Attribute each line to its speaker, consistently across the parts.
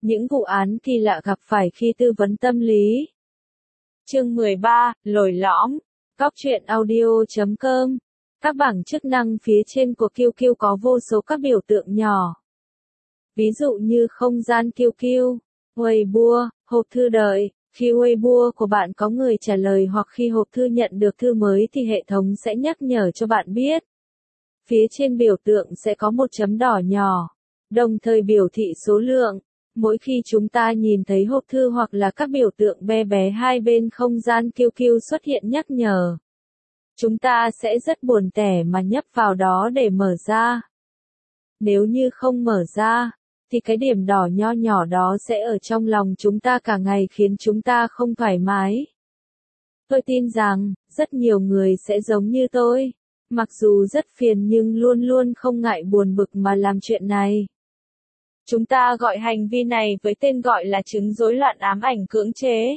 Speaker 1: Những vụ án kỳ lạ gặp phải khi tư vấn tâm lý. Chương 13, lồi lõm. Goctruyện.audio.com. Các bảng chức năng phía trên của QQ có vô số các biểu tượng nhỏ. Ví dụ như không gian QQ, Weibo, hộp thư đợi. Khi Weibo của bạn có người trả lời hoặc khi hộp thư nhận được thư mới thì hệ thống sẽ nhắc nhở cho bạn biết. Phía trên biểu tượng sẽ có một chấm đỏ nhỏ, đồng thời biểu thị số lượng. Mỗi khi chúng ta nhìn thấy hộp thư hoặc là các biểu tượng bé bé hai bên không gian QQ xuất hiện nhắc nhở, chúng ta sẽ rất buồn tẻ mà nhấp vào đó để mở ra. Nếu như không mở ra, thì cái điểm đỏ nho nhỏ đó sẽ ở trong lòng chúng ta cả ngày khiến chúng ta không thoải mái. Tôi tin rằng, rất nhiều người sẽ giống như tôi, mặc dù rất phiền nhưng luôn luôn không ngại buồn bực mà làm chuyện này. Chúng ta gọi hành vi này với tên gọi là chứng rối loạn ám ảnh cưỡng chế.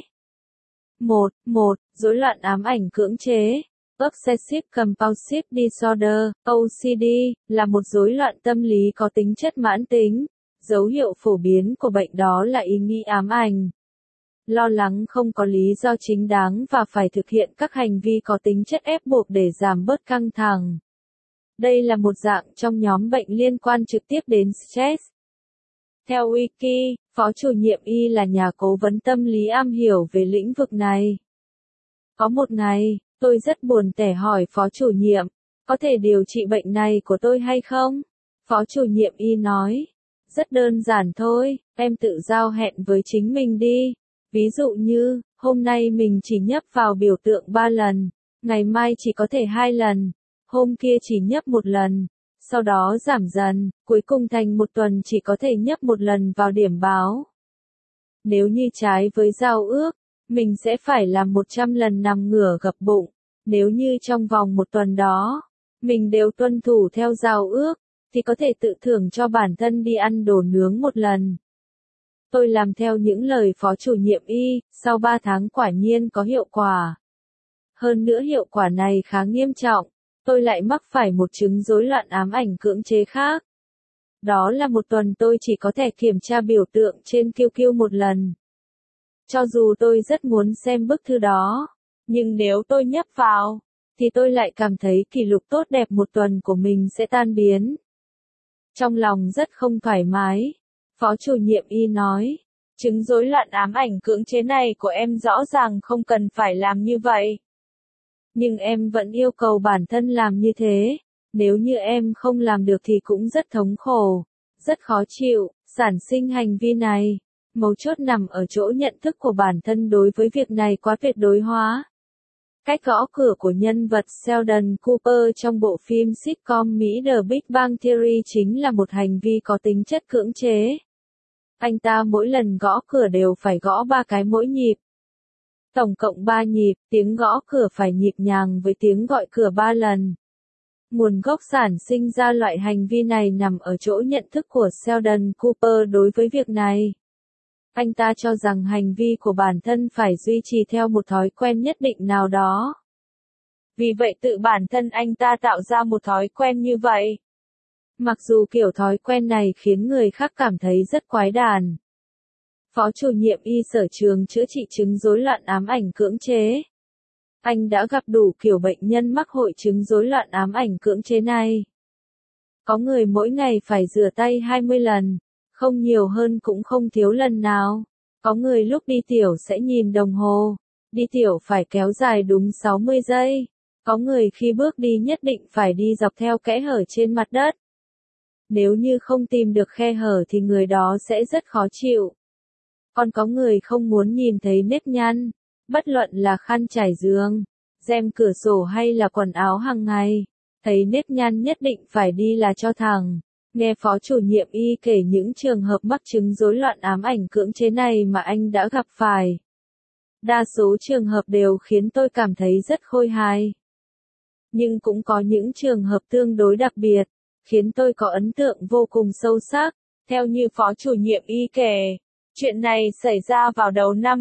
Speaker 1: 1. Rối loạn ám ảnh cưỡng chế. Obsessive Compulsive Disorder, OCD, là một rối loạn tâm lý có tính chất mãn tính. Dấu hiệu phổ biến của bệnh đó là ý nghĩ ám ảnh, lo lắng không có lý do chính đáng và phải thực hiện các hành vi có tính chất ép buộc để giảm bớt căng thẳng. Đây là một dạng trong nhóm bệnh liên quan trực tiếp đến stress. Theo Wiki, Phó chủ nhiệm Y là nhà cố vấn tâm lý am hiểu về lĩnh vực này. Có một ngày, tôi rất buồn tẻ hỏi Phó chủ nhiệm, có thể điều trị bệnh này của tôi hay không? Phó chủ nhiệm Y nói, rất đơn giản thôi, em tự giao hẹn với chính mình đi. Ví dụ như, hôm nay mình chỉ nhấp vào biểu tượng 3 lần, ngày mai chỉ có thể 2 lần, hôm kia chỉ nhấp 1 lần, sau đó giảm dần, cuối cùng thành 1 tuần chỉ có thể nhấp 1 lần vào điểm báo. Nếu như trái với giao ước, mình sẽ phải làm 100 lần nằm ngửa gập bụng. Nếu như trong vòng 1 tuần đó, mình đều tuân thủ theo giao ước, thì có thể tự thưởng cho bản thân đi ăn đồ nướng 1 lần. Tôi làm theo những lời Phó chủ nhiệm Y, sau 3 tháng quả nhiên có hiệu quả. Hơn nữa hiệu quả này khá nghiêm trọng, tôi lại mắc phải một chứng rối loạn ám ảnh cưỡng chế khác. Đó là 1 tuần tôi chỉ có thể kiểm tra biểu tượng trên QQ 1 lần. Cho dù tôi rất muốn xem bức thư đó, nhưng nếu tôi nhấp vào, thì tôi lại cảm thấy kỷ lục tốt đẹp 1 tuần của mình sẽ tan biến. Trong lòng rất không thoải mái. Phó chủ nhiệm Y nói, chứng rối loạn ám ảnh cưỡng chế này của em rõ ràng không cần phải làm như vậy. Nhưng em vẫn yêu cầu bản thân làm như thế, nếu như em không làm được thì cũng rất thống khổ, rất khó chịu, sản sinh hành vi này. Mấu chốt nằm ở chỗ nhận thức của bản thân đối với việc này quá tuyệt đối hóa. Cách gõ cửa của nhân vật Sheldon Cooper trong bộ phim sitcom Mỹ The Big Bang Theory chính là một hành vi có tính chất cưỡng chế. Anh ta mỗi lần gõ cửa đều phải gõ 3 cái mỗi nhịp. Tổng cộng 3 nhịp, tiếng gõ cửa phải nhịp nhàng với tiếng gọi cửa 3 lần. Nguồn gốc sản sinh ra loại hành vi này nằm ở chỗ nhận thức của Sheldon Cooper đối với việc này. Anh ta cho rằng hành vi của bản thân phải duy trì theo một thói quen nhất định nào đó. Vì vậy tự bản thân anh ta tạo ra một thói quen như vậy. Mặc dù kiểu thói quen này khiến người khác cảm thấy rất quái đản. Phó chủ nhiệm Y sở trường chữa trị chứng rối loạn ám ảnh cưỡng chế. Anh đã gặp đủ kiểu bệnh nhân mắc hội chứng rối loạn ám ảnh cưỡng chế này. Có người mỗi ngày phải rửa tay 20 lần, không nhiều hơn cũng không thiếu lần nào. Có người lúc đi tiểu sẽ nhìn đồng hồ, đi tiểu phải kéo dài đúng 60 giây. Có người khi bước đi nhất định phải đi dọc theo kẽ hở trên mặt đất. Nếu như không tìm được khe hở thì người đó sẽ rất khó chịu. Còn có người không muốn nhìn thấy nếp nhăn, bất luận là khăn trải giường, rèm cửa sổ hay là quần áo hàng ngày. Thấy nếp nhăn nhất định phải đi là cho thẳng. Nghe Phó chủ nhiệm Y kể những trường hợp mắc chứng rối loạn ám ảnh cưỡng chế này mà anh đã gặp phải. Đa số trường hợp đều khiến tôi cảm thấy rất khôi hài. Nhưng cũng có những trường hợp tương đối đặc biệt, khiến tôi có ấn tượng vô cùng sâu sắc. Theo như Phó chủ nhiệm Y kể, chuyện này xảy ra vào đầu năm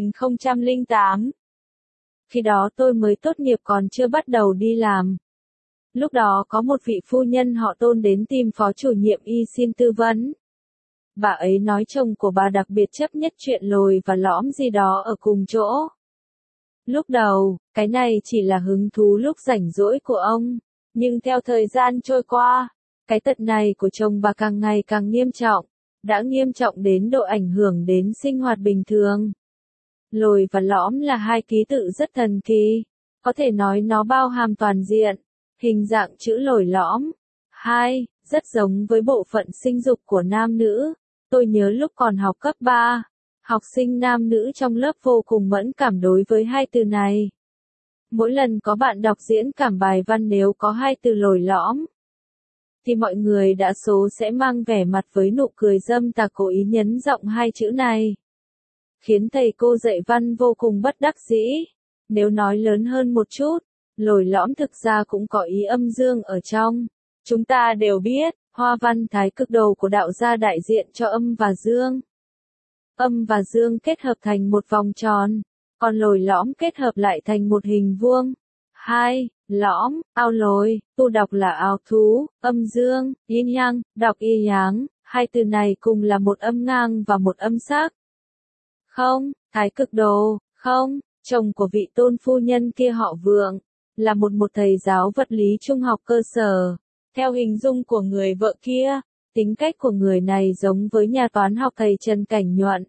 Speaker 1: 2008. Khi đó tôi mới tốt nghiệp còn chưa bắt đầu đi làm. Lúc đó có một vị phu nhân họ Tôn đến tìm Phó chủ nhiệm Y xin tư vấn. bà ấy nói chồng của bà đặc biệt chấp nhất chuyện lồi và lõm gì đó ở cùng chỗ. Lúc đầu, cái này chỉ là hứng thú lúc rảnh rỗi của ông, nhưng theo thời gian trôi qua, cái tật này của chồng bà càng ngày càng nghiêm trọng, đã nghiêm trọng đến độ ảnh hưởng đến sinh hoạt bình thường. Lồi và lõm là hai ký tự rất thần kỳ, có thể nói nó bao hàm toàn diện, hình dạng chữ lồi lõm. 2. Rất giống với bộ phận sinh dục của nam nữ. Tôi nhớ lúc còn học cấp 3, học sinh nam nữ trong lớp vô cùng mẫn cảm đối với hai từ này. Mỗi lần có bạn đọc diễn cảm bài văn nếu có hai từ lồi lõm, thì mọi người đa số sẽ mang vẻ mặt với nụ cười dâm tà cố ý nhấn giọng hai chữ này, khiến thầy cô dạy văn vô cùng bất đắc dĩ. Nếu nói lớn hơn một chút, lồi lõm thực ra cũng có ý âm dương ở trong. Chúng ta đều biết, hoa văn thái cực đồ của đạo gia đại diện cho âm và dương. Âm và dương kết hợp thành một vòng tròn, còn lồi lõm kết hợp lại thành một hình vuông. 2. Lõm, ao lồi, tu đọc là ao thú, âm dương, yin yang, đọc y yang, hai từ này cùng là một âm ngang và một âm sắc. Không, thái cực đồ, không, chồng của vị tôn phu nhân kia họ Vượng, là một thầy giáo vật lý trung học cơ sở. Theo hình dung của người vợ kia, tính cách của người này giống với nhà toán học thầy Trần Cảnh Nhuận.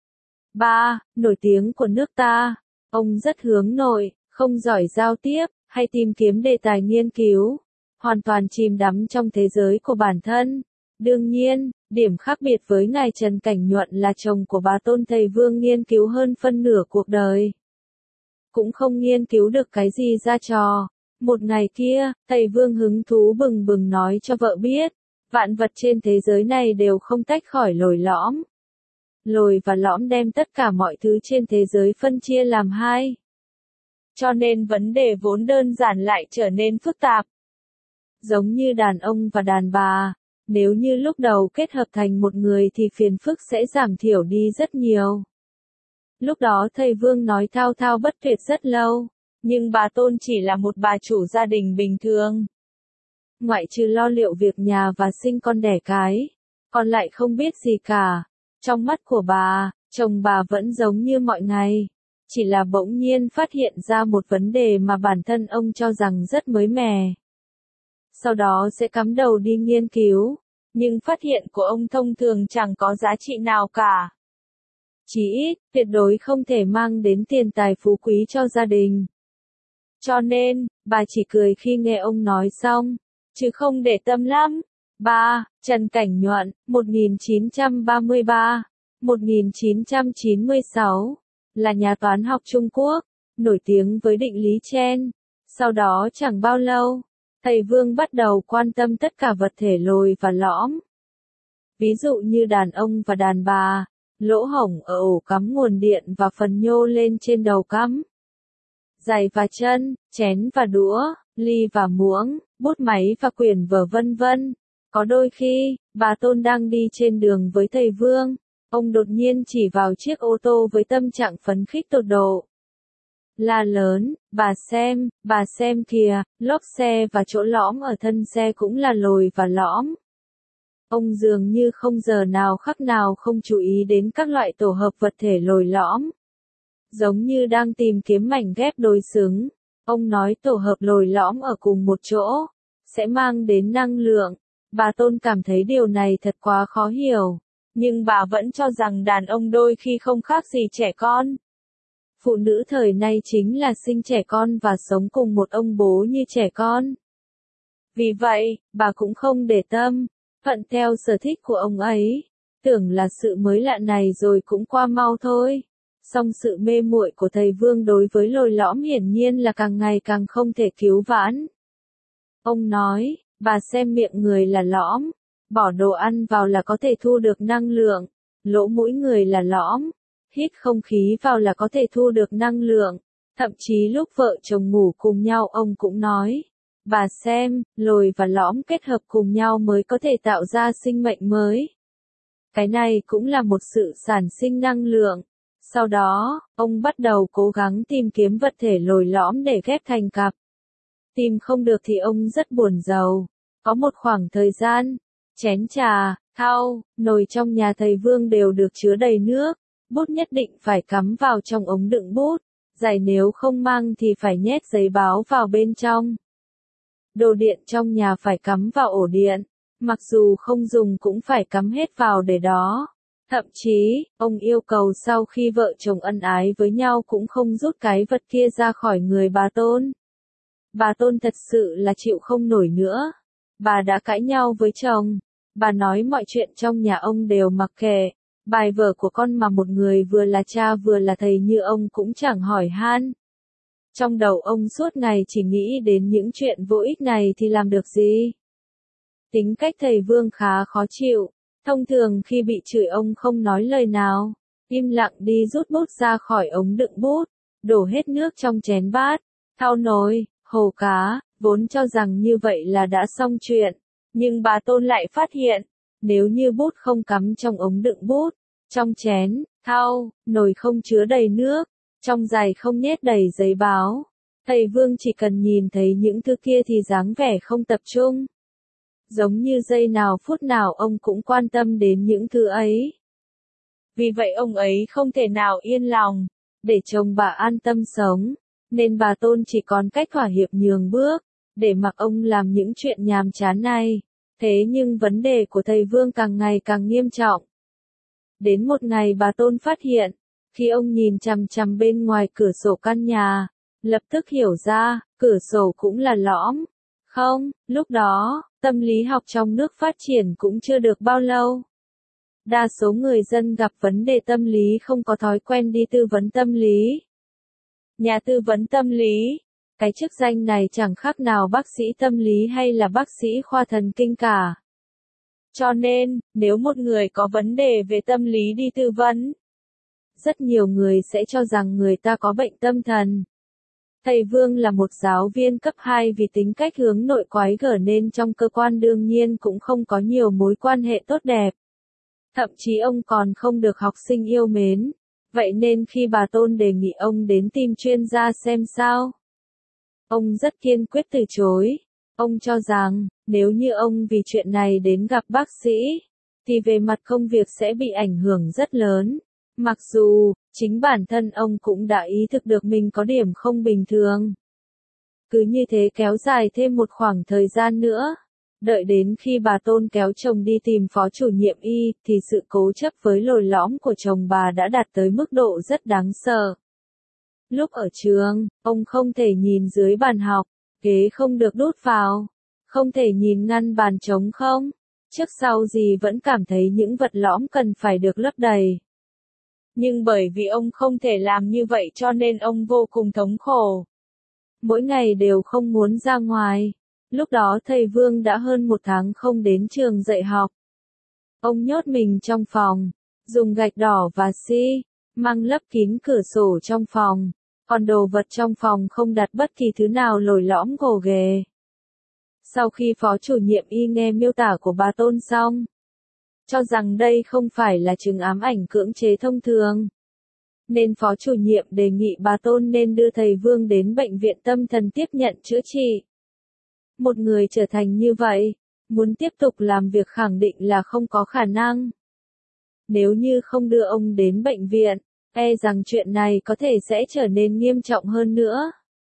Speaker 1: 3. Nổi tiếng của nước ta. Ông rất hướng nội, không giỏi giao tiếp, hay tìm kiếm đề tài nghiên cứu, hoàn toàn chìm đắm trong thế giới của bản thân. Đương nhiên, điểm khác biệt với ngài Trần Cảnh Nhuận là chồng của bà Tôn thầy Vương nghiên cứu hơn phân nửa cuộc đời, cũng không nghiên cứu được cái gì ra trò. Một ngày kia, thầy Vương hứng thú bừng bừng nói cho vợ biết, vạn vật trên thế giới này đều không tách khỏi lồi lõm. Lồi và lõm đem tất cả mọi thứ trên thế giới phân chia làm hai. Cho nên vấn đề vốn đơn giản lại trở nên phức tạp. Giống như đàn ông và đàn bà, nếu như lúc đầu kết hợp thành một người thì phiền phức sẽ giảm thiểu đi rất nhiều. Lúc đó thầy Vương nói thao thao bất tuyệt rất lâu, nhưng bà Tôn chỉ là một bà chủ gia đình bình thường. Ngoại trừ lo liệu việc nhà và sinh con đẻ cái, còn lại không biết gì cả. Trong mắt của bà, chồng bà vẫn giống như mọi ngày, chỉ là bỗng nhiên phát hiện ra một vấn đề mà bản thân ông cho rằng rất mới mẻ. Sau đó sẽ cắm đầu đi nghiên cứu, nhưng phát hiện của ông thông thường chẳng có giá trị nào cả. Chí ít, tuyệt đối không thể mang đến tiền tài phú quý cho gia đình. Cho nên, bà chỉ cười khi nghe ông nói xong, chứ không để tâm lắm. 3. Trần Cảnh Nhuận, 1933-1996, là nhà toán học Trung Quốc, nổi tiếng với định lý Chen. Sau đó chẳng bao lâu, thầy Vương bắt đầu quan tâm tất cả vật thể lồi và lõm. Ví dụ như đàn ông và đàn bà, lỗ hổng ở ổ cắm nguồn điện và phần nhô lên trên đầu cắm, giày và chân, chén và đũa, ly và muỗng, bút máy và quyển vở vân vân. Có đôi khi, bà Tôn đang đi trên đường với thầy Vương, ông đột nhiên chỉ vào chiếc ô tô với tâm trạng phấn khích tột độ. La lớn, bà xem kìa, lốp xe và chỗ lõm ở thân xe cũng là lồi và lõm. Ông dường như không giờ nào khắc nào không chú ý đến các loại tổ hợp vật thể lồi lõm. Giống như đang tìm kiếm mảnh ghép đối xứng, ông nói tổ hợp lồi lõm ở cùng một chỗ, sẽ mang đến năng lượng. Bà Tôn cảm thấy điều này thật quá khó hiểu, nhưng bà vẫn cho rằng đàn ông đôi khi không khác gì trẻ con. Phụ nữ thời nay chính là sinh trẻ con và sống cùng một ông bố như trẻ con. Vì vậy, bà cũng không để tâm, thuận theo sở thích của ông ấy, tưởng là sự mới lạ này rồi cũng qua mau thôi. Song sự mê muội của thầy Vương đối với lồi lõm hiển nhiên là càng ngày càng không thể cứu vãn. Ông nói, bà xem miệng người là lõm, bỏ đồ ăn vào là có thể thu được năng lượng, lỗ mũi người là lõm, hít không khí vào là có thể thu được năng lượng. Thậm chí lúc vợ chồng ngủ cùng nhau ông cũng nói, bà xem, lồi và lõm kết hợp cùng nhau mới có thể tạo ra sinh mệnh mới. Cái này cũng là một sự sản sinh năng lượng. Sau đó, ông bắt đầu cố gắng tìm kiếm vật thể lồi lõm để ghép thành cặp. Tìm không được thì ông rất buồn rầu. Có một khoảng thời gian, chén trà, thau, nồi trong nhà thầy Vương đều được chứa đầy nước, bút nhất định phải cắm vào trong ống đựng bút, giày nếu không mang thì phải nhét giấy báo vào bên trong. Đồ điện trong nhà phải cắm vào ổ điện, mặc dù không dùng cũng phải cắm hết vào để đó. Thậm chí, ông yêu cầu sau khi vợ chồng ân ái với nhau cũng không rút cái vật kia ra khỏi người bà Tôn. Bà Tôn thật sự là chịu không nổi nữa. Bà đã cãi nhau với chồng. Bà nói mọi chuyện trong nhà ông đều mặc kệ. Bài vở của con mà một người vừa là cha vừa là thầy như ông cũng chẳng hỏi han. Trong đầu ông suốt ngày chỉ nghĩ đến những chuyện vô ích này thì làm được gì. Tính cách thầy Vương khá khó chịu. Thông thường khi bị chửi ông không nói lời nào, im lặng đi rút bút ra khỏi ống đựng bút, đổ hết nước trong chén bát, thau nồi, hồ cá, vốn cho rằng như vậy là đã xong chuyện. Nhưng bà Tôn lại phát hiện, nếu như bút không cắm trong ống đựng bút, trong chén, thau, nồi không chứa đầy nước, trong giày không nhét đầy giấy báo, thầy Vương chỉ cần nhìn thấy những thứ kia thì dáng vẻ không tập trung. Giống như giây nào phút nào ông cũng quan tâm đến những thứ ấy. Vì vậy ông ấy không thể nào yên lòng, để chồng bà an tâm sống, nên bà Tôn chỉ còn cách thỏa hiệp nhường bước, để mặc ông làm những chuyện nhàm chán này. Thế nhưng vấn đề của thầy Vương càng ngày càng nghiêm trọng. Đến một ngày bà Tôn phát hiện, khi ông nhìn chằm chằm bên ngoài cửa sổ căn nhà, lập tức hiểu ra, cửa sổ cũng là lõm. Không, lúc đó, tâm lý học trong nước phát triển cũng chưa được bao lâu. Đa số người dân gặp vấn đề tâm lý không có thói quen đi tư vấn tâm lý. Nhà tư vấn tâm lý, cái chức danh này chẳng khác nào bác sĩ tâm lý hay là bác sĩ khoa thần kinh cả. Cho nên, nếu một người có vấn đề về tâm lý đi tư vấn, rất nhiều người sẽ cho rằng người ta có bệnh tâm thần. Thầy Vương là một giáo viên cấp 2 vì tính cách hướng nội quái gở nên trong cơ quan đương nhiên cũng không có nhiều mối quan hệ tốt đẹp. Thậm chí ông còn không được học sinh yêu mến. Vậy nên khi bà Tôn đề nghị ông đến tìm chuyên gia xem sao, ông rất kiên quyết từ chối. Ông cho rằng, nếu như ông vì chuyện này đến gặp bác sĩ, thì về mặt công việc sẽ bị ảnh hưởng rất lớn. Mặc dù, chính bản thân ông cũng đã ý thức được mình có điểm không bình thường. Cứ như thế kéo dài thêm một khoảng thời gian nữa. Đợi đến khi bà Tôn kéo chồng đi tìm phó chủ nhiệm y, thì sự cố chấp với lồi lõm của chồng bà đã đạt tới mức độ rất đáng sợ. Lúc ở trường, ông không thể nhìn dưới bàn học, ghế không được đút vào, không thể nhìn ngăn bàn trống không, trước sau gì vẫn cảm thấy những vật lõm cần phải được lấp đầy. Nhưng bởi vì ông không thể làm như vậy cho nên ông vô cùng thống khổ. Mỗi ngày đều không muốn ra ngoài. Lúc đó thầy Vương đã hơn 1 tháng không đến trường dạy học. Ông nhốt mình trong phòng, dùng gạch đỏ và xi măng lấp kín cửa sổ trong phòng, còn đồ vật trong phòng không đặt bất kỳ thứ nào lồi lõm gồ ghề. Sau khi phó chủ nhiệm y nghe miêu tả của bà Tôn xong, cho rằng đây không phải là chứng ám ảnh cưỡng chế thông thường, nên phó chủ nhiệm đề nghị bà Tôn nên đưa thầy Vương đến bệnh viện tâm thần tiếp nhận chữa trị. Một người trở thành như vậy, muốn tiếp tục làm việc khẳng định là không có khả năng. Nếu như không đưa ông đến bệnh viện, e rằng chuyện này có thể sẽ trở nên nghiêm trọng hơn nữa.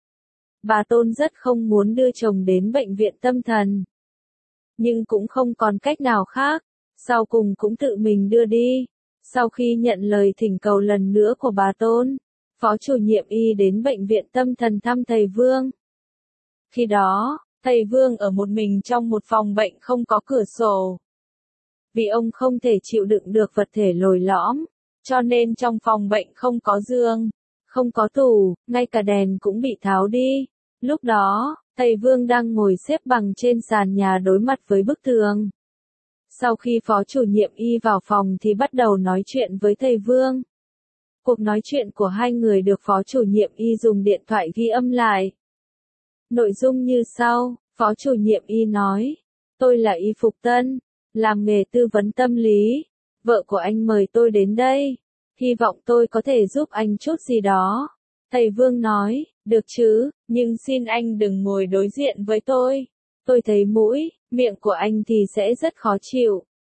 Speaker 1: Bà Tôn rất không muốn đưa chồng đến bệnh viện tâm thần, nhưng cũng không còn cách nào khác, sau cùng cũng tự mình đưa đi. Sau khi nhận lời thỉnh cầu lần nữa của bà Tôn, phó chủ nhiệm y đến bệnh viện tâm thần thăm thầy Vương. Khi đó, thầy Vương ở một mình trong một phòng bệnh không có cửa sổ. Vì ông không thể chịu đựng được vật thể lồi lõm, cho nên trong phòng bệnh không có giường, không có tủ, ngay cả đèn cũng bị tháo đi. Lúc đó, thầy Vương đang ngồi xếp bằng trên sàn nhà đối mặt với bức tường. Sau khi phó chủ nhiệm y vào phòng thì bắt đầu nói chuyện với thầy Vương. Cuộc nói chuyện của hai người được phó chủ nhiệm y dùng điện thoại ghi âm lại. Nội dung như sau, phó chủ nhiệm y nói, tôi là Y Phục Tân, làm nghề tư vấn tâm lý, vợ của anh mời tôi đến đây, hy vọng tôi có thể giúp anh chút gì đó. Thầy Vương nói, được chứ, nhưng xin anh đừng ngồi đối diện với tôi thấy mũi, miệng của anh thì sẽ rất khó chịu.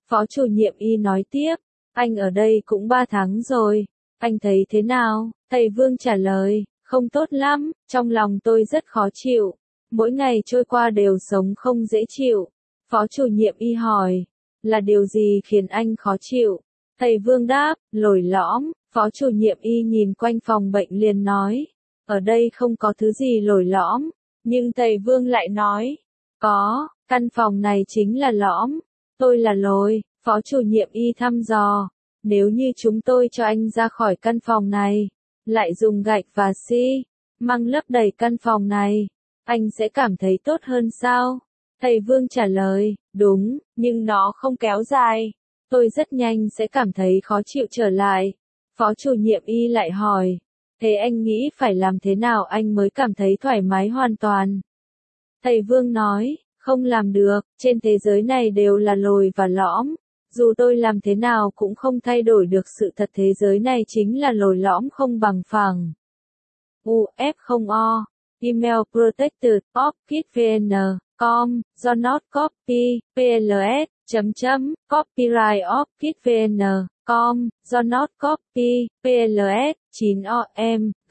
Speaker 1: Phó chủ nhiệm y nói tiếp, anh ở đây cũng 3 tháng rồi, anh thấy thế nào? Thầy Vương trả lời, không tốt lắm, trong lòng tôi rất khó chịu, mỗi ngày trôi qua đều sống không dễ chịu. Phó chủ nhiệm y hỏi, là điều gì khiến anh khó chịu? Thầy Vương đáp, lồi lõm. Phó chủ nhiệm y nhìn quanh phòng bệnh liền nói, ở đây không có thứ gì lồi lõm, nhưng thầy Vương lại nói, có, căn phòng này chính là lõm, tôi là lồi. Phó chủ nhiệm y thăm dò, nếu như chúng tôi cho anh ra khỏi căn phòng này, lại dùng gạch và xi măng lấp đầy căn phòng này, anh sẽ cảm thấy tốt hơn sao? Thầy Vương trả lời, đúng, nhưng nó không kéo dài, tôi rất nhanh sẽ cảm thấy khó chịu trở lại. Phó chủ nhiệm y lại hỏi, thế anh nghĩ phải làm thế nào anh mới cảm thấy thoải mái hoàn toàn? Thầy Vương nói, không làm được, trên thế giới này đều là lồi và lõm, dù tôi làm thế nào cũng không thay đổi được sự thật thế giới này chính là lồi lõm không bằng phẳng. UF0O, email protected, opkitvn.com, do not copy, pls, copyright opkitvn.com, do not copy, pls, 9OM, G,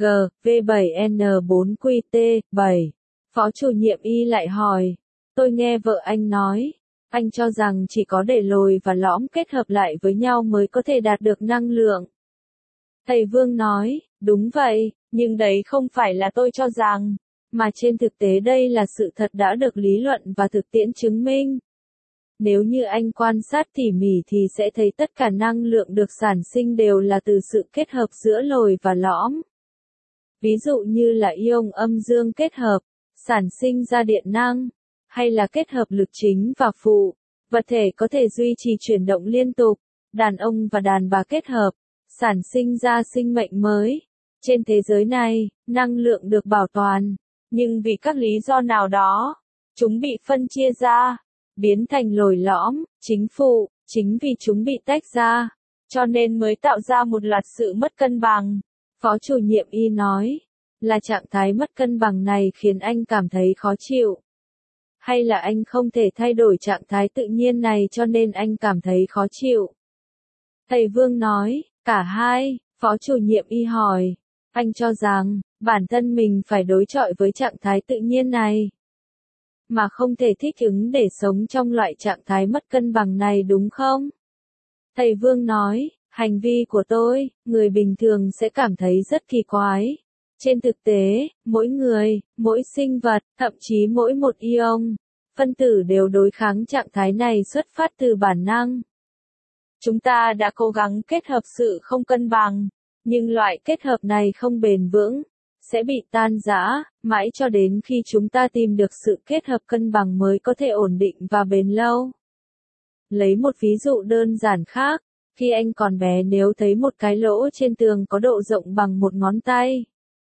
Speaker 1: V7N4QT, 7. Phó chủ nhiệm y lại hỏi, tôi nghe vợ anh nói, anh cho rằng chỉ có để lồi và lõm kết hợp lại với nhau mới có thể đạt được năng lượng. Thầy Vương nói, đúng vậy, nhưng đấy không phải là tôi cho rằng, mà trên thực tế đây là sự thật đã được lý luận và thực tiễn chứng minh. Nếu như anh quan sát tỉ mỉ thì sẽ thấy tất cả năng lượng được sản sinh đều là từ sự kết hợp giữa lồi và lõm. Ví dụ như là ion âm dương kết hợp, sản sinh ra điện năng, hay là kết hợp lực chính và phụ, vật thể có thể duy trì chuyển động liên tục, đàn ông và đàn bà kết hợp, sản sinh ra sinh mệnh mới. Trên thế giới này, năng lượng được bảo toàn, nhưng vì các lý do nào đó, chúng bị phân chia ra, biến thành lồi lõm, chính phụ, chính vì chúng bị tách ra, cho nên mới tạo ra một loạt sự mất cân bằng. Phó chủ nhiệm y nói, là trạng thái mất cân bằng này khiến anh cảm thấy khó chịu. Hay là anh không thể thay đổi trạng thái tự nhiên này cho nên anh cảm thấy khó chịu? Thầy Vương nói, cả hai. Phó chủ nhiệm y hỏi, anh cho rằng, bản thân mình phải đối chọi với trạng thái tự nhiên này, mà không thể thích ứng để sống trong loại trạng thái mất cân bằng này đúng không? Thầy Vương nói, hành vi của tôi, người bình thường sẽ cảm thấy rất kỳ quái. Trên thực tế, mỗi người, mỗi sinh vật, thậm chí mỗi một ion, phân tử đều đối kháng trạng thái này xuất phát từ bản năng. Chúng ta đã cố gắng kết hợp sự không cân bằng, nhưng loại kết hợp này không bền vững, sẽ bị tan rã, mãi cho đến khi chúng ta tìm được sự kết hợp cân bằng mới có thể ổn định và bền lâu. Lấy một ví dụ đơn giản khác, khi anh còn bé nếu thấy một cái lỗ trên tường có độ rộng bằng một ngón tay,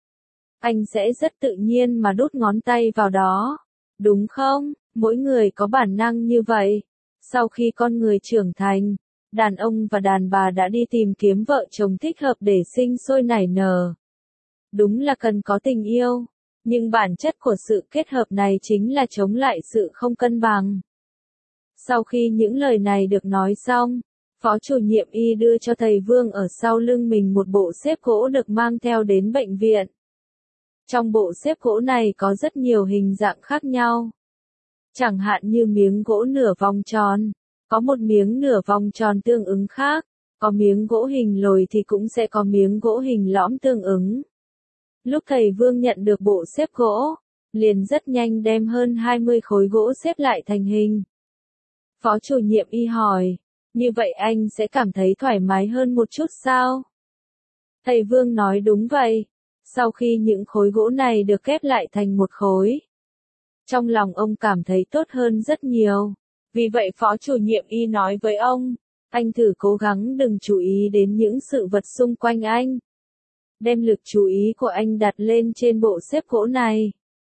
Speaker 1: anh sẽ rất tự nhiên mà đút ngón tay vào đó, đúng không? Mỗi người có bản năng như vậy. Sau khi con người trưởng thành, đàn ông và đàn bà đã đi tìm kiếm vợ chồng thích hợp để sinh sôi nảy nở. Đúng là cần có tình yêu, nhưng bản chất của sự kết hợp này chính là chống lại sự không cân bằng. Sau khi những lời này được nói xong, phó chủ nhiệm y đưa cho thầy Vương ở sau lưng mình một bộ xếp gỗ được mang theo đến bệnh viện. Trong bộ xếp gỗ này có rất nhiều hình dạng khác nhau. Chẳng hạn như miếng gỗ nửa vòng tròn, có một miếng nửa vòng tròn tương ứng khác, có miếng gỗ hình lồi thì cũng sẽ có miếng gỗ hình lõm tương ứng. Lúc thầy Vương nhận được bộ xếp gỗ, liền rất nhanh đem hơn 20 khối gỗ xếp lại thành hình. Phó chủ nhiệm y hỏi, như vậy anh sẽ cảm thấy thoải mái hơn một chút sao? Thầy Vương nói đúng vậy. Sau khi những khối gỗ này được ghép lại thành một khối, trong lòng ông cảm thấy tốt hơn rất nhiều. Vì vậy phó chủ nhiệm y nói với ông, anh thử cố gắng đừng chú ý đến những sự vật xung quanh anh. Đem lực chú ý của anh đặt lên trên bộ xếp gỗ này.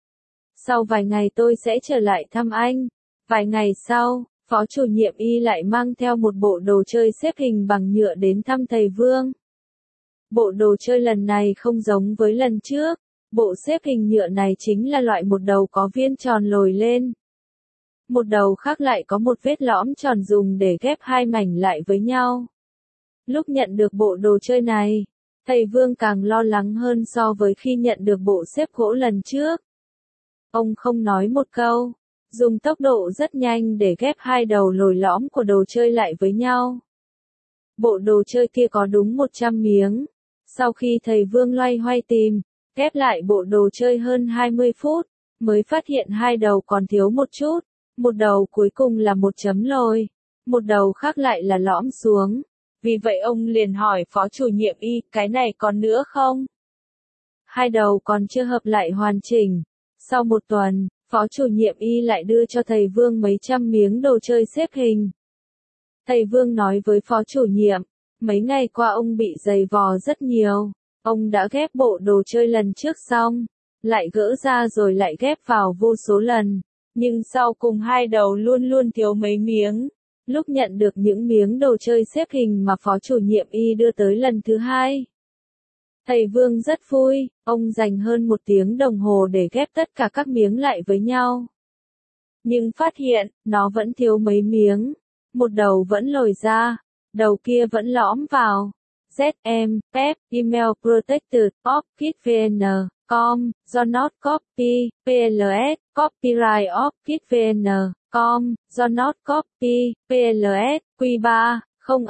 Speaker 1: Sau vài ngày tôi sẽ trở lại thăm anh. Vài ngày sau, phó chủ nhiệm y lại mang theo một bộ đồ chơi xếp hình bằng nhựa đến thăm thầy Vương. Bộ đồ chơi lần này không giống với lần trước. Bộ xếp hình nhựa này chính là loại một đầu có viên tròn lồi lên. một đầu khác lại có một vết lõm tròn dùng để ghép hai mảnh lại với nhau. Lúc nhận được bộ đồ chơi này, thầy Vương càng lo lắng hơn so với khi nhận được bộ xếp gỗ lần trước. Ông không nói một câu, dùng tốc độ rất nhanh để ghép hai đầu lồi lõm của đồ chơi lại với nhau. Bộ đồ chơi kia có đúng 100 miếng. Sau khi thầy Vương loay hoay tìm, ghép lại bộ đồ chơi hơn 20 phút, mới phát hiện hai đầu còn thiếu một chút. Một đầu cuối cùng là một chấm lồi, một đầu khác lại là lõm xuống. Vì vậy ông liền hỏi phó chủ nhiệm Y, cái này còn nữa không? Hai đầu còn chưa hợp lại hoàn chỉnh. Sau một tuần, phó chủ nhiệm Y lại đưa cho thầy Vương mấy trăm miếng đồ chơi xếp hình. Thầy Vương nói với phó chủ nhiệm, mấy ngày qua ông bị giày vò rất nhiều. Ông đã ghép bộ đồ chơi lần trước xong, lại gỡ ra rồi lại ghép vào vô số lần. Nhưng sau cùng hai đầu luôn luôn thiếu mấy miếng. Lúc nhận được những miếng đồ chơi xếp hình mà phó chủ nhiệm Y đưa tới lần thứ hai, thầy Vương rất vui, ông dành hơn 1 tiếng đồng hồ để ghép tất cả các miếng lại với nhau. Nhưng phát hiện, nó vẫn thiếu mấy miếng. Một đầu vẫn lồi ra, đầu kia vẫn lõm vào. ZM, PEP, Email Protected, OffKit VN, com, do not copy, PLS, Copyright OffKit VN, com, do not copy, PLS, Q3,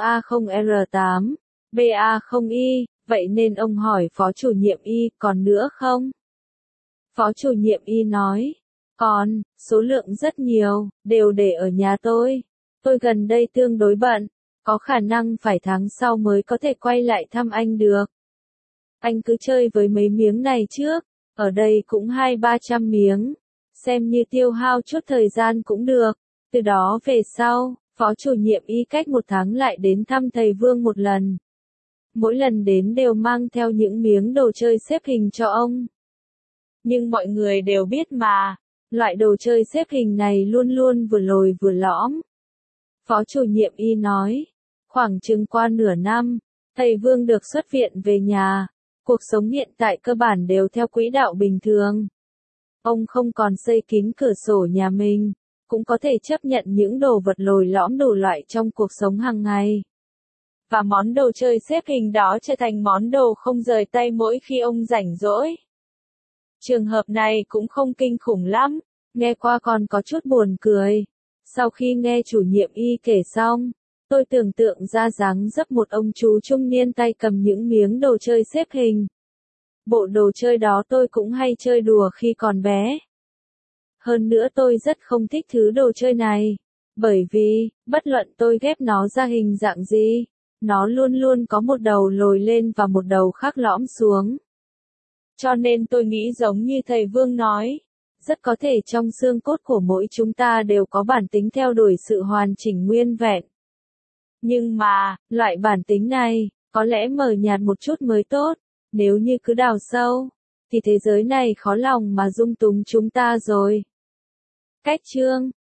Speaker 1: 0A0R8, BA0I, vậy nên ông hỏi phó chủ nhiệm Y, còn nữa không? Phó chủ nhiệm Y nói, còn, số lượng rất nhiều, đều để ở nhà tôi. Tôi gần đây tương đối bận, có khả năng phải tháng sau mới có thể quay lại thăm anh được. Anh cứ chơi với mấy miếng này trước, ở đây cũng 200-300 miếng, xem như tiêu hao chút thời gian cũng được. Từ đó về sau, phó chủ nhiệm Y cách 1 tháng lại đến thăm thầy Vương một lần. Mỗi lần đến đều mang theo những miếng đồ chơi xếp hình cho ông. Nhưng mọi người đều biết mà, loại đồ chơi xếp hình này luôn luôn vừa lồi vừa lõm. Phó chủ nhiệm Y nói, khoảng chừng qua nửa năm, thầy Vương được xuất viện về nhà. Cuộc sống hiện tại cơ bản đều theo quỹ đạo bình thường. Ông không còn xây kín cửa sổ nhà mình, cũng có thể chấp nhận những đồ vật lồi lõm đủ loại trong cuộc sống hàng ngày. Và món đồ chơi xếp hình đó trở thành món đồ không rời tay mỗi khi ông rảnh rỗi. Trường hợp này cũng không kinh khủng lắm, nghe qua còn có chút buồn cười. Sau khi nghe chủ nhiệm Y kể xong, tôi tưởng tượng ra dáng dấp một ông chú trung niên tay cầm những miếng đồ chơi xếp hình. Bộ đồ chơi đó tôi cũng hay chơi đùa khi còn bé. Hơn nữa tôi rất không thích thứ đồ chơi này, bởi vì, bất luận tôi ghép nó ra hình dạng gì, nó luôn luôn có một đầu lồi lên và một đầu khác lõm xuống. Cho nên tôi nghĩ giống như thầy Vương nói, rất có thể trong xương cốt của mỗi chúng ta đều có bản tính theo đuổi sự hoàn chỉnh nguyên vẹn. Nhưng mà, loại bản tính này, có lẽ mờ nhạt một chút mới tốt, nếu như cứ đào sâu, thì thế giới này khó lòng mà dung túng chúng ta rồi. Cách chương